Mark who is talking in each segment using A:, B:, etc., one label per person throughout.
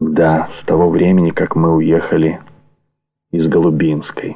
A: Да, с того времени, как мы уехали из Голубинской.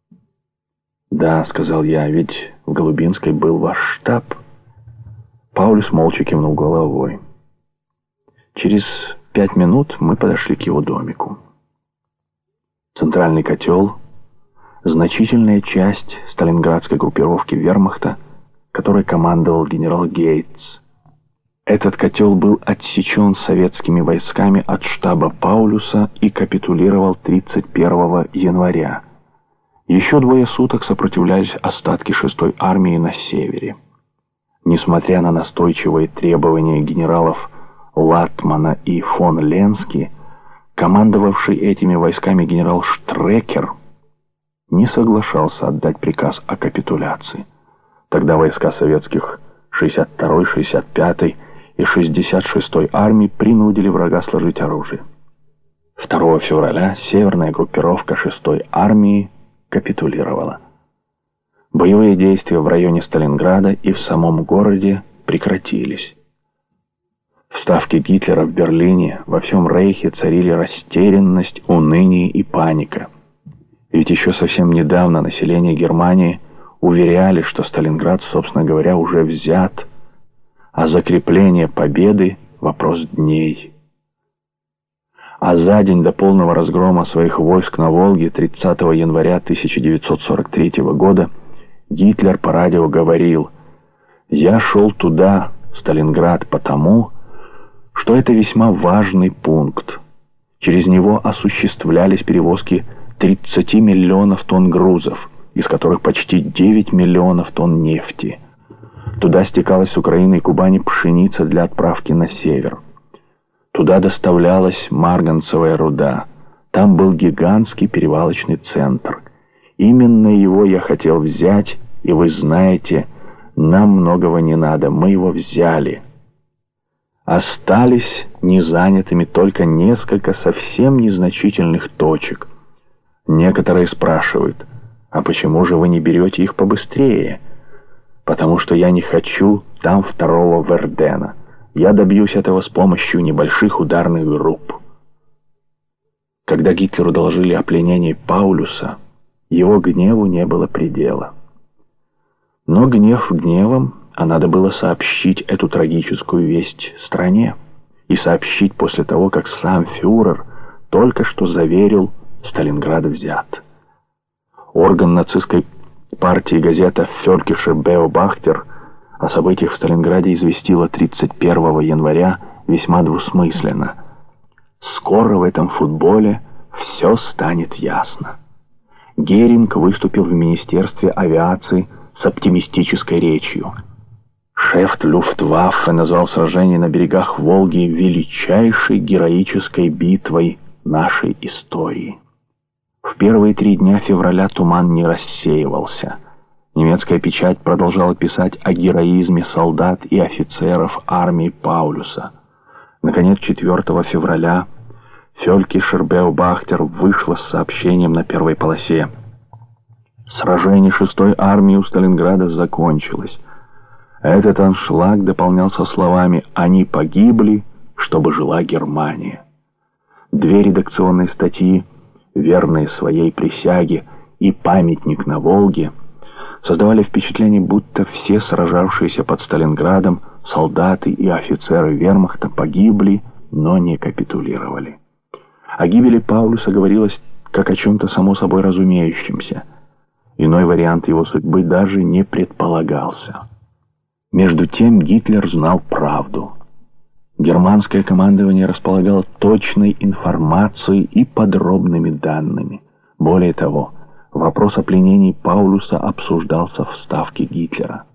A: Да, сказал я, ведь в Голубинской был ваш штаб. Паулюс молча кивнул головой. Через 5 минут мы подошли к его домику. Центральный котел, значительная часть сталинградской группировки вермахта, которой командовал генерал Гейтс. Этот котел был отсечен советскими войсками от штаба Паулюса и капитулировал 31 января. Еще 2 суток сопротивлялись остатки 6-й армии на севере. Несмотря на настойчивые требования генералов Латмана и фон Ленски, командовавший этими войсками генерал Штрекер не соглашался отдать приказ о капитуляции. Тогда войска советских 62-й, 65-й и 66-й армии принудили врага сложить оружие. 2 февраля северная группировка 6-й армии капитулировала. Боевые действия в районе Сталинграда и в самом городе прекратились. В ставке Гитлера в Берлине во всем Рейхе царили растерянность, уныние и паника. Ведь еще совсем недавно население Германии уверяли, что Сталинград, собственно говоря, уже взят, а закрепление победы — вопрос дней. А за день до полного разгрома своих войск на Волге 30 января 1943 года Гитлер по радио говорил: «Я шел туда, в Сталинград, потому, что это весьма важный пункт. Через него осуществлялись перевозки 30 миллионов тонн грузов, из которых почти 9 миллионов тонн нефти. Туда стекалась с Украины и Кубани пшеница для отправки на север. Туда доставлялась марганцевая руда. Там был гигантский перевалочный центр. Именно его я хотел взять, и вы знаете, нам многого не надо, мы его взяли. Остались незанятыми только несколько совсем незначительных точек. Некоторые спрашивают: а почему же вы не берете их побыстрее? Потому что я не хочу там 2-го Вердена. Я добьюсь этого с помощью небольших ударных групп». Когда Гитлеру доложили о пленении Паулюса, его гневу не было предела. Но гнев гневом, а надо было сообщить эту трагическую весть стране. И сообщить после того, как сам фюрер только что заверил: Сталинград взят. Орган нацистской партии газета «Völkische Beobachter» о событиях в Сталинграде известила 31 января весьма двусмысленно: «Скоро в этом футболе все станет ясно». Геринг выступил в Министерстве авиации с оптимистической речью. Шеф Люфтваффе назвал сражение на берегах Волги величайшей героической битвой нашей истории. В первые 3 дня февраля туман не рассеивался. Немецкая печать продолжала писать о героизме солдат и офицеров армии Паулюса. Наконец, 4 февраля Völkischer Beobachter вышла с сообщением на первой полосе: «Сражение 6-й армии у Сталинграда закончилось». Этот аншлаг дополнялся словами: «Они погибли, чтобы жила Германия». 2 редакционные статьи, верные своей присяге, и «Памятник на Волге» создавали впечатление, будто все сражавшиеся под Сталинградом солдаты и офицеры вермахта погибли, но не капитулировали. О гибели Паулюса говорилось как о чем-то само собой разумеющемся. Иной вариант его судьбы даже не предполагался. Между тем Гитлер знал правду. Германское командование располагало точной информацией и подробными данными. Более того, вопрос о пленении Паулюса обсуждался в ставке Гитлера.